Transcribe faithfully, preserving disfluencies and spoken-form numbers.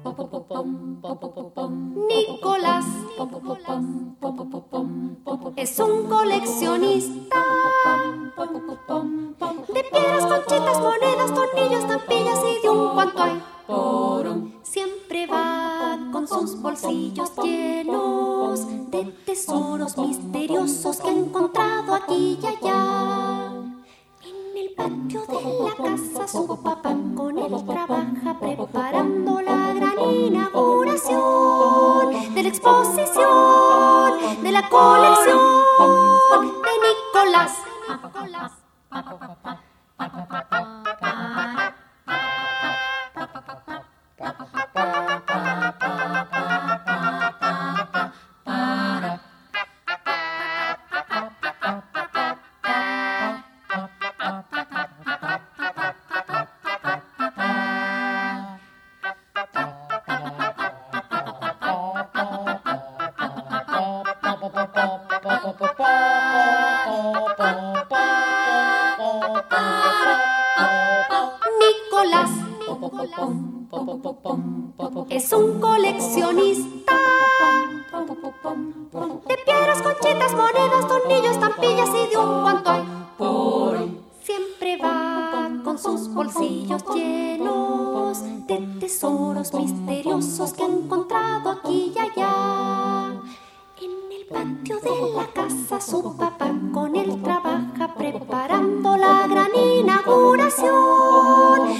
Nicolás es un coleccionista de piedras, conchitas, monedas, tornillos, estampillas y de un cuanto hay. Siempre va con sus bolsillos llenos de tesoros misteriosos que ha encontrado aquí y allá. En el patio de la casa su papá con él trabaja preparando la gran inauguración de la exposición de la colección de Nicolás. Nicolás es un coleccionista de piedras, conchitas, monedas, tornillos, estampillas y de un cuanto hay. Siempre va con sus bolsillos llenos de tesoros misteriosos que ha encontrado aquí y allá. En el patio de la casa su papá con él trabaja preparando la gran inauguración